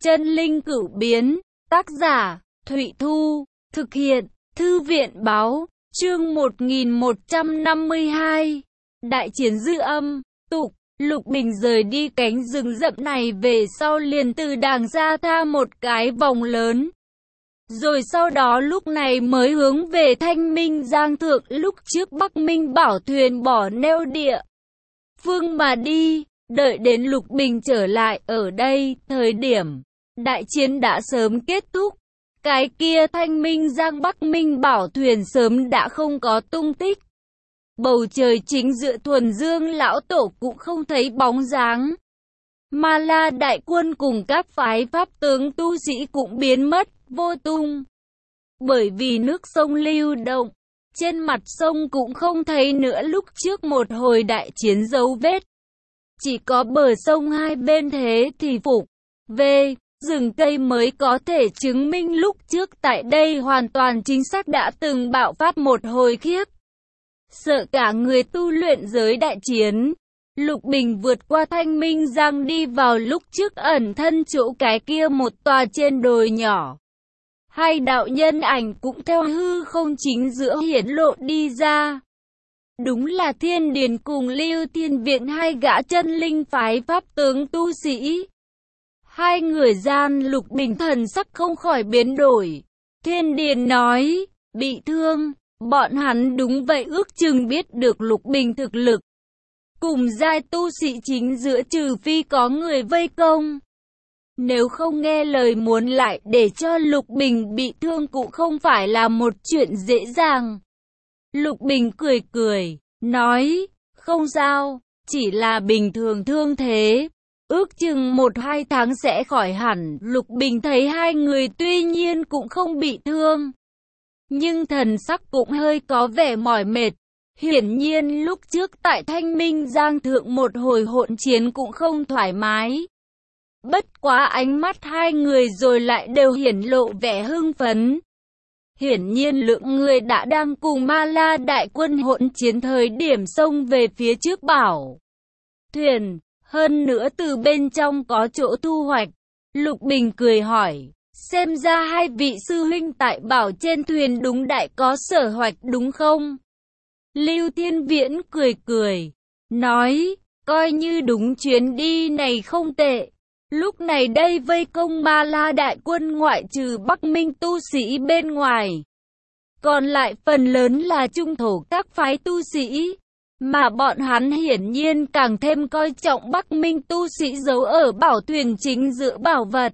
Chân linh cửu biến, tác giả, Thụy Thu, thực hiện, Thư viện báo, chương 1152. Đại chiến dư âm, tục, Lục Bình rời đi cánh rừng rậm này về sau liền từ đàng ra tha một cái vòng lớn. Rồi sau đó lúc này mới hướng về Thanh Minh Giang Thượng lúc trước Bắc Minh Bảo thuyền bỏ neo địa phương mà đi. Đợi đến Lục Bình trở lại ở đây, thời điểm đại chiến đã sớm kết thúc. Cái kia Thanh Minh Giang Bắc Minh Bảo thuyền sớm đã không có tung tích. Bầu trời chính giữa Thuần Dương lão tổ cũng không thấy bóng dáng. Ma La đại quân cùng các phái pháp tướng tu sĩ cũng biến mất, vô tung. Bởi vì nước sông lưu động, trên mặt sông cũng không thấy nữa lúc trước một hồi đại chiến dấu vết. Chỉ có bờ sông hai bên thế thì phục về rừng cây mới có thể chứng minh lúc trước tại đây hoàn toàn chính xác đã từng bạo phát một hồi khiếp sợ cả người tu luyện giới đại chiến. Lục Bình vượt qua Thanh Minh Giang đi vào lúc trước ẩn thân chỗ cái kia một tòa trên đồi nhỏ. Hai đạo nhân ảnh cũng theo hư không chính giữa hiển lộ đi ra. Đúng là Thiên Điền cùng Lưu Thiên Viện, hai gã chân linh phái pháp tướng tu sĩ. Hai người gian Lục Bình thần sắc không khỏi biến đổi. Thiên Điền nói, bị thương, bọn hắn đúng vậy ước chừng biết được Lục Bình thực lực. Cùng giai tu sĩ chính giữa trừ phi có người vây công. Nếu không nghe lời muốn lại để cho Lục Bình bị thương cũng không phải là một chuyện dễ dàng. Lục Bình cười cười, nói, không sao, chỉ là bình thường thương thế. Ước chừng 1-2 tháng sẽ khỏi hẳn. Lục Bình thấy hai người tuy nhiên cũng không bị thương, nhưng thần sắc cũng hơi có vẻ mỏi mệt. Hiển nhiên lúc trước tại Thanh Minh Giang Thượng một hồi hỗn chiến cũng không thoải mái. Bất quá ánh mắt hai người rồi lại đều hiển lộ vẻ hưng phấn. Hiển nhiên lượng người đã đang cùng Ma La đại quân hỗn chiến thời điểm xông về phía trước bảo thuyền. Hơn nữa từ bên trong có chỗ thu hoạch. Lục Bình cười hỏi, xem ra hai vị sư huynh tại bảo trên thuyền đúng đại có sở hoạch đúng không? Lưu Thiên Viễn cười cười, nói, coi như đúng chuyến đi này không tệ. Lúc này đây vây công Ma La đại quân ngoại trừ Bắc Minh tu sĩ bên ngoài, còn lại phần lớn là trung thổ các phái tu sĩ. Mà bọn hắn hiển nhiên càng thêm coi trọng Bắc Minh tu sĩ giấu ở bảo thuyền chính giữa bảo vật.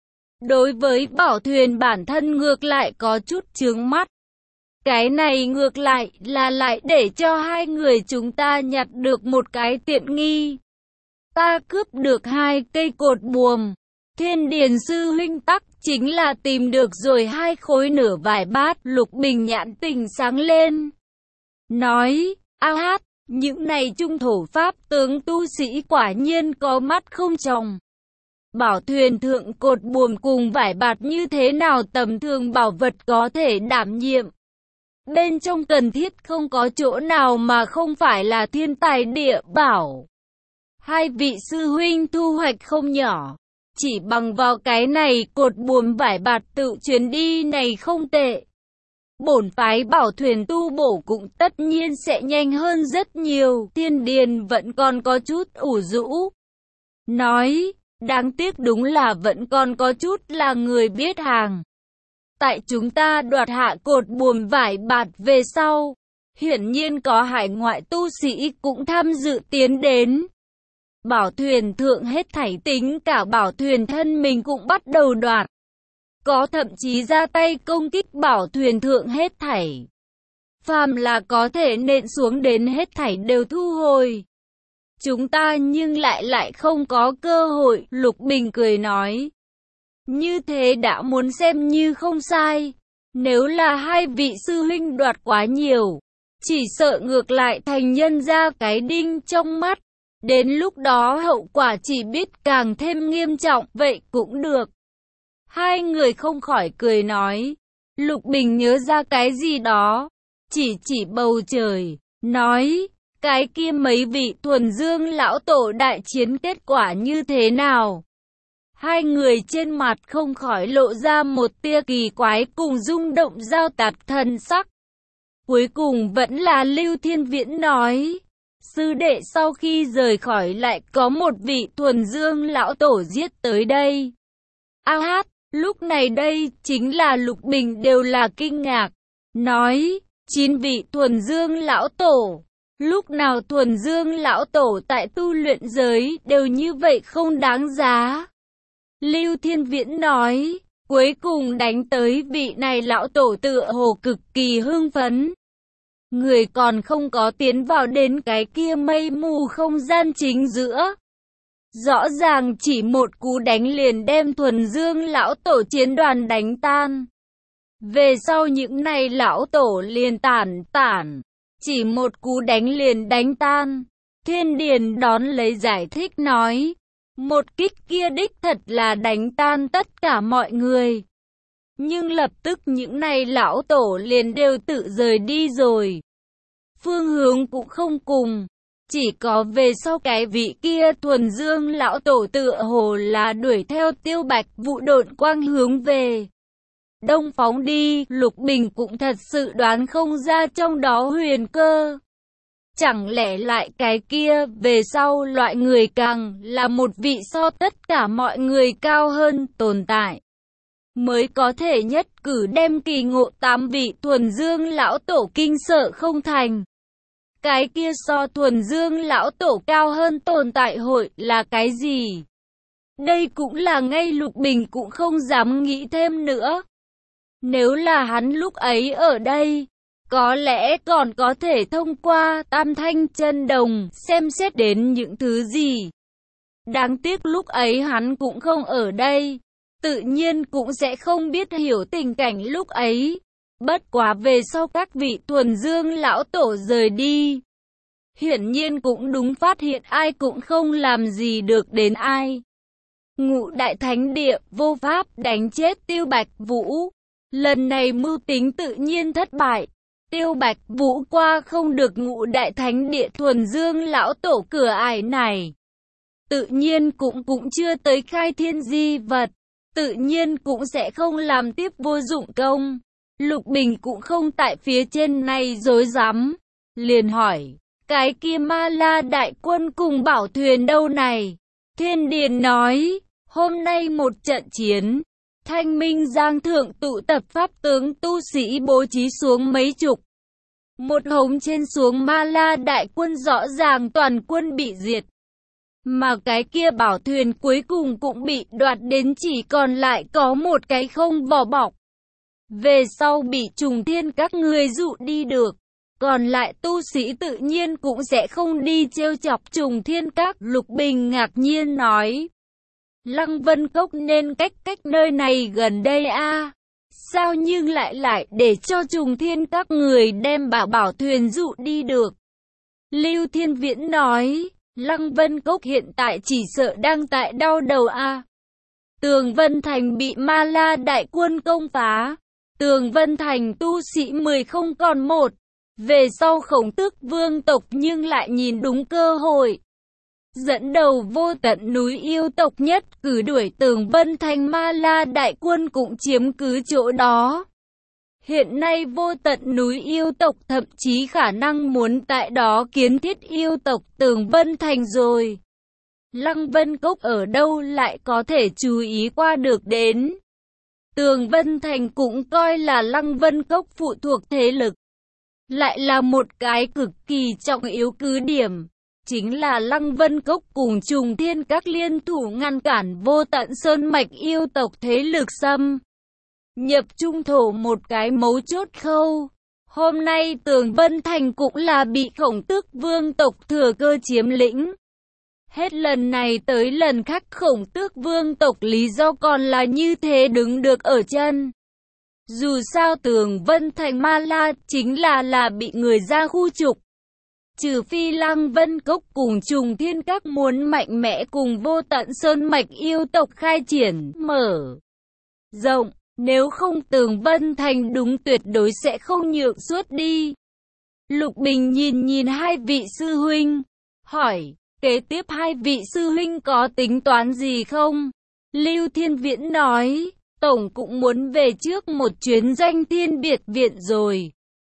Đối với bảo thuyền bản thân ngược lại có chút chướng mắt. Cái này ngược lại là lại để cho hai người chúng ta nhặt được một cái tiện nghi. Ta cướp được 2 cây cột buồm. Thiên Điền sư huynh tắc chính là tìm được rồi 2 khối nửa vải bát. Lục Bình nhãn tình sáng lên, nói, a hát, những này trung thổ pháp tướng tu sĩ quả nhiên có mắt không tròng. Bảo thuyền thượng cột buồm cùng vải bạt như thế nào tầm thường bảo vật có thể đảm nhiệm. Bên trong cần thiết không có chỗ nào mà không phải là thiên tài địa bảo. Hai vị sư huynh thu hoạch không nhỏ. Chỉ bằng vào cái này cột buồm vải bạt tự chuyến đi này không tệ. Bổn phái bảo thuyền tu bổ cũng tất nhiên sẽ nhanh hơn rất nhiều. Thiên Điền vẫn còn có chút ủ rũ, nói, đáng tiếc đúng là vẫn còn có chút là người biết hàng. Tại chúng ta đoạt hạ cột buồm vải bạt về sau, hiển nhiên có hải ngoại tu sĩ cũng tham dự tiến đến. Bảo thuyền thượng hết thảy tính cả bảo thuyền thân mình cũng bắt đầu đoạt. Có thậm chí ra tay công kích bảo thuyền thượng hết thảy. Phàm là có thể nện xuống đến hết thảy đều thu hồi. Chúng ta nhưng lại không có cơ hội. Lục Bình cười nói, như thế đã muốn xem như không sai. Nếu là hai vị sư huynh đoạt quá nhiều, chỉ sợ ngược lại thành nhân ra cái đinh trong mắt. Đến lúc đó hậu quả chỉ biết càng thêm nghiêm trọng. Vậy cũng được. Hai người không khỏi cười nói. Lục Bình nhớ ra cái gì đó, chỉ bầu trời, nói, cái kia mấy vị Thuần Dương lão tổ đại chiến kết quả như thế nào? Hai người trên mặt không khỏi lộ ra một tia kỳ quái cùng rung động giao tạp thần sắc. Cuối cùng vẫn là Lưu Thiên Viễn nói, sư đệ sau khi rời khỏi lại có một vị thuần dương lão tổ giết tới đây. A hát, lúc này đây chính là Lục Bình đều là kinh ngạc, nói, 9 vị thuần dương lão tổ. Lúc nào thuần dương lão tổ tại tu luyện giới đều như vậy không đáng giá. Lưu Thiên Viễn nói, cuối cùng đánh tới vị này lão tổ tựa hồ cực kỳ hưng phấn. Người còn không có tiến vào đến cái kia mây mù không gian chính giữa. Rõ ràng chỉ một cú đánh liền đem thuần dương lão tổ chiến đoàn đánh tan. Về sau những này lão tổ liền tản. Chỉ một cú đánh liền đánh tan. Thiên Điền đón lấy giải thích nói, một kích kia đích thật là đánh tan tất cả mọi người. Nhưng lập tức những này lão tổ liền đều tự rời đi rồi. Phương hướng cũng không cùng. Chỉ có về sau cái vị kia thuần dương lão tổ tựa hồ là đuổi theo Tiêu Bạch Vũ độn quang hướng về đông phóng đi. Lục Bình cũng thật sự đoán không ra trong đó huyền cơ. Chẳng lẽ lại cái kia về sau loại người càng là một vị so tất cả mọi người cao hơn tồn tại, mới có thể nhất cử đem kỳ ngộ 8 vị thuần dương lão tổ kinh sợ không thành. Cái kia so thuần dương lão tổ cao hơn tồn tại hội là cái gì? Đây cũng là ngay Lục Bình cũng không dám nghĩ thêm nữa. Nếu là hắn lúc ấy ở đây, có lẽ còn có thể thông qua Tam Thanh Chân Đồng xem xét đến những thứ gì. Đáng tiếc lúc ấy hắn cũng không ở đây, tự nhiên cũng sẽ không biết hiểu tình cảnh lúc ấy. Bất quá về sau các vị thuần dương lão tổ rời đi, hiển nhiên cũng đúng phát hiện ai cũng không làm gì được đến ai. Ngũ Đại Thánh Địa vô pháp đánh chết Tiêu Bạch Vũ. Lần này mưu tính tự nhiên thất bại. Tiêu Bạch Vũ qua không được Ngũ Đại Thánh Địa thuần dương lão tổ cửa ải này. Tự nhiên cũng chưa tới khai thiên di vật. Tự nhiên cũng sẽ không làm tiếp vô dụng công. Lục Bình cũng không tại phía trên này dối rắm, liền hỏi, cái kia Ma La đại quân cùng bảo thuyền đâu này? Thiên Điền nói, hôm nay một trận chiến, Thanh Minh Giang thượng tụ tập pháp tướng tu sĩ bố trí xuống mấy chục. Một hống trên xuống Ma La đại quân rõ ràng toàn quân bị diệt. Mà cái kia bảo thuyền cuối cùng cũng bị đoạt đến chỉ còn lại có một cái không vỏ bọc. Về sau bị Trùng Thiên các người dụ đi được. Còn lại tu sĩ tự nhiên cũng sẽ không đi trêu chọc Trùng Thiên các. Lục Bình ngạc nhiên nói. Lăng Vân Cốc nên cách nơi này gần đây a. Sao nhưng lại để cho Trùng Thiên các người đem bảo thuyền dụ đi được? Lưu Thiên Viễn nói. Lăng Vân Cốc hiện tại chỉ sợ đang tại đau đầu a. Tường Vân Thành bị Ma La đại quân công phá. Tường Vân Thành tu sĩ 10 không còn một. Về sau Khổng Tước vương tộc nhưng lại nhìn đúng cơ hội. Dẫn đầu vô tận núi yêu tộc nhất cử đuổi Tường Vân Thành Ma La đại quân cũng chiếm cứ chỗ đó. Hiện nay vô tận núi yêu tộc thậm chí khả năng muốn tại đó kiến thiết yêu tộc Tường Vân Thành rồi. Lăng Vân Cốc ở đâu lại có thể chú ý qua được đến. Tường Vân Thành cũng coi là Lăng Vân Cốc phụ thuộc thế lực. Lại là một cái cực kỳ trọng yếu cứ điểm. Chính là Lăng Vân Cốc cùng Trùng Thiên các liên thủ ngăn cản vô tận sơn mạch yêu tộc thế lực xâm nhập trung thổ một cái mấu chốt khâu. Hôm nay Tường Vân Thành cũng là bị Khổng Tước vương tộc thừa cơ chiếm lĩnh. Hết lần này tới lần khác Khổng Tước vương tộc lý do còn là như thế đứng được ở chân. Dù sao Tường Vân Thành Ma La chính là bị người ra khu trục. Trừ phi Lăng Vân Cốc cùng Trùng Thiên các muốn mạnh mẽ cùng vô tận sơn mạch yêu tộc khai triển, mở rộng. Nếu không Tường Vân Thành đúng tuyệt đối sẽ không nhượng suốt đi. Lục Bình nhìn hai vị sư huynh, hỏi, kế tiếp hai vị sư huynh có tính toán gì không? Lưu Thiên Viễn nói, Tổng cũng muốn về trước một chuyến Danh Thiên Biệt Viện rồi.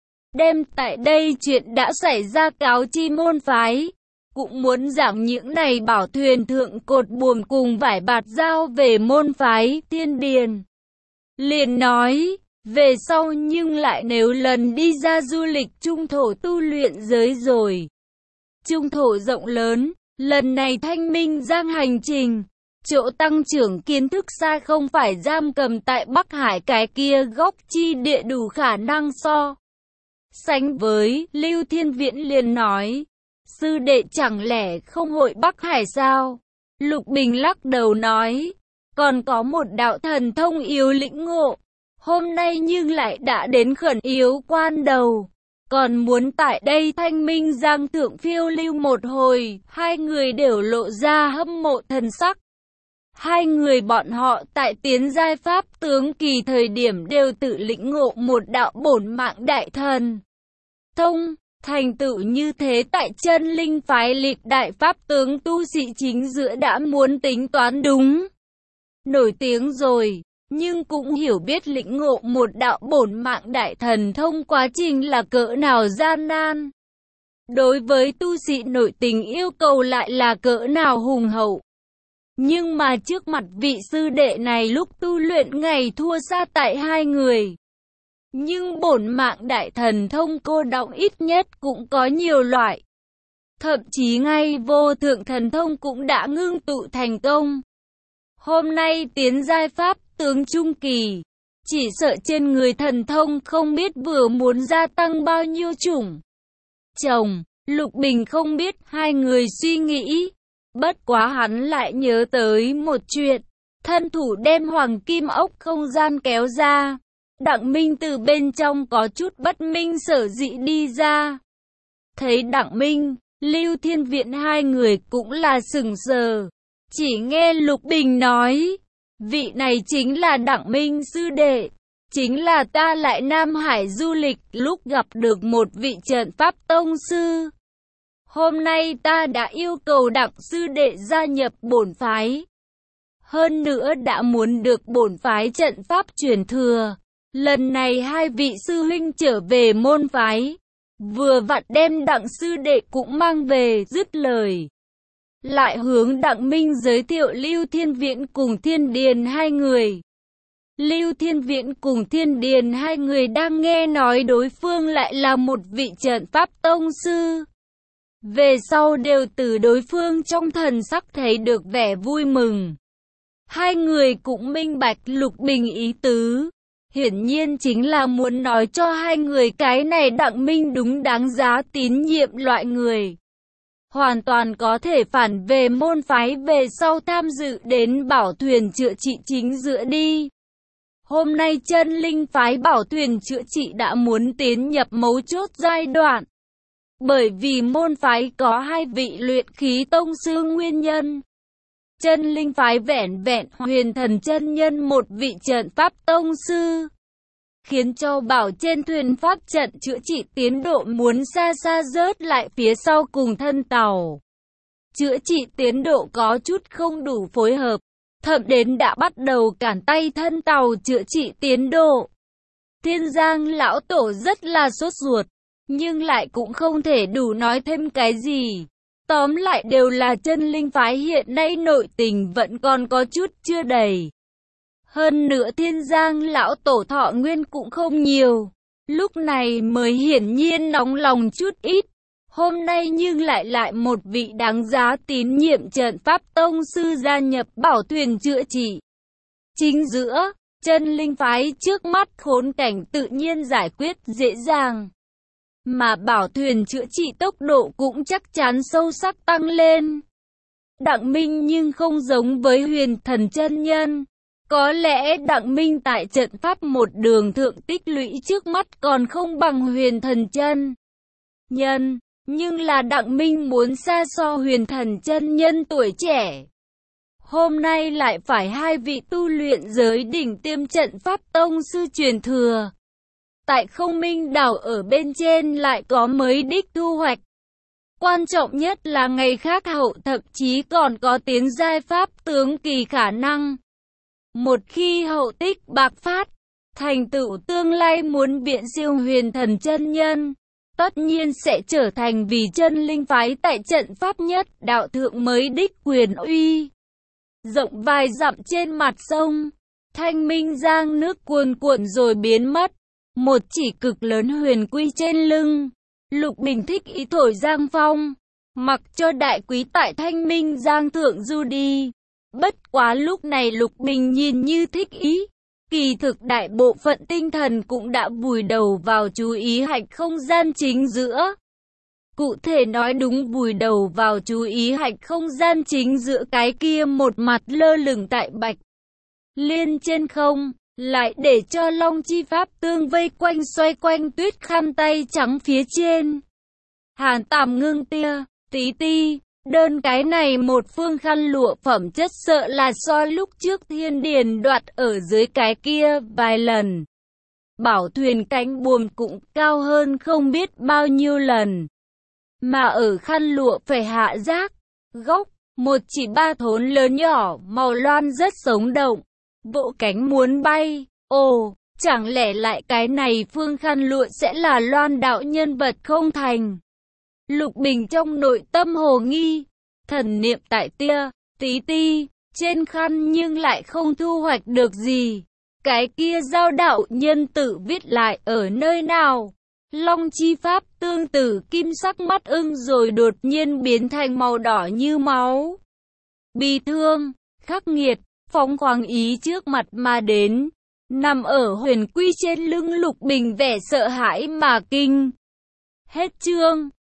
Đem tại đây chuyện đã xảy ra cáo chi môn phái. Cũng muốn giảng những này bảo thuyền thượng cột buồm cùng vải bạt giao về môn phái Thiên Điền. Liền nói, về sau nhưng lại nếu lần đi ra du lịch trung thổ tu luyện giới rồi. Trung thổ rộng lớn, lần này Thanh Minh Giang hành trình, chỗ tăng trưởng kiến thức xa không phải giam cầm tại Bắc Hải cái kia góc chi địa đủ khả năng so sánh với. Lưu Thiên Viễn liền nói, sư đệ chẳng lẽ không hội Bắc Hải sao? Lục Bình lắc đầu nói, còn có một đạo thần thông yếu lĩnh ngộ, hôm nay nhưng lại đã đến khẩn yếu quan đầu, còn muốn tại đây Thanh Minh Giang thượng phiêu lưu một hồi. Hai người đều lộ ra hâm mộ thần sắc. Hai người bọn họ tại tiến giai pháp tướng kỳ thời điểm đều tự lĩnh ngộ một đạo bổn mạng đại thần thông. Thành tựu như thế tại chân linh phái lịch đại pháp tướng tu sĩ chính giữa đã muốn tính toán đúng nổi tiếng rồi, nhưng cũng hiểu biết lĩnh ngộ một đạo bổn mạng đại thần thông quá trình là cỡ nào gian nan. Đối với tu sĩ nội tình yêu cầu lại là cỡ nào hùng hậu. Nhưng mà trước mặt vị sư đệ này lúc tu luyện ngày thua xa tại hai người. Nhưng bổn mạng đại thần thông cô đọng ít nhất cũng có nhiều loại. Thậm chí ngay vô thượng thần thông cũng đã ngưng tụ thành công. Hôm nay tiến giai pháp tướng trung kỳ, chỉ sợ trên người thần thông không biết vừa muốn gia tăng bao nhiêu chủng. Chồng, Lục Bình không biết hai người suy nghĩ. Bất quá hắn lại nhớ tới một chuyện. Thân thủ đem hoàng kim ốc không gian kéo ra. Đặng Minh từ bên trong có chút bất minh sở dĩ đi ra. Thấy Đặng Minh, Lưu Thiên Viễn hai người cũng là sững sờ. Chỉ nghe Lục Bình nói, vị này chính là Đặng Minh sư đệ. Chính là ta lại Nam Hải du lịch lúc gặp được một vị trận pháp tông sư. Hôm nay ta đã yêu cầu Đặng sư đệ gia nhập bổn phái. Hơn nữa đã muốn được bổn phái trận pháp truyền thừa. Lần này hai vị sư huynh trở về môn phái. Vừa vặn đem Đặng sư đệ cũng mang về. Dứt lời, lại hướng Đặng Minh giới thiệu Lưu Thiên Viễn cùng Thiên Điền hai người. Lưu Thiên Viễn cùng Thiên Điền hai người đang nghe nói đối phương lại là một vị trận pháp tông sư. Về sau đều từ đối phương trong thần sắc thấy được vẻ vui mừng. Hai người cũng minh bạch Lục Bình ý tứ. Hiển nhiên chính là muốn nói cho hai người cái này Đặng Minh đúng đáng giá tín nhiệm loại người. Hoàn toàn có thể phản về môn phái về sau tham dự đến bảo thuyền chữa trị chính giữa đi. Hôm nay chân linh phái bảo thuyền chữa trị đã muốn tiến nhập mấu chốt giai đoạn. Bởi vì môn phái có hai vị luyện khí tông sư nguyên nhân. Chân linh phái vẻn vẹn Huyền Thần chân nhân một vị trận pháp tông sư. Khiến cho bảo trên thuyền pháp trận chữa trị tiến độ muốn xa xa rớt lại phía sau cùng thân tàu. Chữa trị tiến độ có chút không đủ phối hợp. Thậm đến đã bắt đầu cản tay thân tàu chữa trị tiến độ. Thiên Giang lão tổ rất là sốt ruột. Nhưng lại cũng không thể đủ nói thêm cái gì. Tóm lại đều là chân linh phái hiện nay nội tình vẫn còn có chút chưa đầy. Hơn nữa Thiên Giang lão tổ thọ nguyên cũng không nhiều. Lúc này mới hiển nhiên nóng lòng chút ít. Hôm nay nhưng lại một vị đáng giá tín nhiệm trận pháp tông sư gia nhập bảo thuyền chữa trị. Chính giữa, chân linh phái trước mắt khốn cảnh tự nhiên giải quyết dễ dàng. Mà bảo thuyền chữa trị tốc độ cũng chắc chắn sâu sắc tăng lên. Đặng Minh nhưng không giống với Huyền Thần chân nhân. Có lẽ Đặng Minh tại trận pháp một đường thượng tích lũy trước mắt còn không bằng Huyền Thần chân nhân. Nhưng là Đặng Minh muốn xa so Huyền Thần chân nhân tuổi trẻ. Hôm nay lại phải hai vị tu luyện giới đỉnh tiêm trận pháp tông sư truyền thừa. Tại Không Minh đảo ở bên trên lại có mới đích thu hoạch. Quan trọng nhất là ngày khác hậu thậm chí còn có tiến giai pháp tướng kỳ khả năng. Một khi hậu tích bạc phát, thành tựu tương lai muốn viện siêu huyền thần chân nhân, tất nhiên sẽ trở thành vì chân linh phái tại trận pháp nhất đạo thượng mới đích quyền uy. Rộng vài dặm trên mặt sông, Thanh Minh Giang nước cuồn cuộn rồi biến mất. Một chỉ cực lớn huyền quy trên lưng. Lục Bình thích ý thổi giang phong, mặc cho đại quý tại Thanh Minh Giang thượng du đi. Bất quá lúc này Lục Bình nhìn như thích ý, kỳ thực đại bộ phận tinh thần cũng đã vùi đầu vào chú ý hạch không gian chính giữa. Cụ thể nói đúng vùi đầu vào chú ý hạch không gian chính giữa cái kia một mặt lơ lửng tại Bạch Liên trên không, lại để cho Long Chi Pháp Tương vây quanh xoay quanh tuyết khăn tay trắng phía trên. Hàn Tàm ngưng tia, tí ti, đơn cái này một phương khăn lụa phẩm chất sợ là so lúc trước Thiên Điền đoạt ở dưới cái kia vài lần. Bảo thuyền cánh buồm cũng cao hơn không biết bao nhiêu lần. Mà ở khăn lụa phải hạ giác, góc, một chỉ ba thốn lớn nhỏ màu loan rất sống động, vỗ cánh muốn bay. Ồ, chẳng lẽ lại cái này phương khăn lụa sẽ là Loan đạo nhân vật không thành? Lục Bình trong nội tâm hồ nghi, thần niệm tại tia, tí ti, trên khăn nhưng lại không thu hoạch được gì. Cái kia giao đạo nhân tự viết lại ở nơi nào? Long Chi Pháp Tương tử kim sắc mắt ưng rồi đột nhiên biến thành màu đỏ như máu. Bi thương, khắc nghiệt, phóng khoáng ý trước mặt mà đến. Nằm ở huyền quy trên lưng Lục Bình vẻ sợ hãi mà kinh. Hết chương.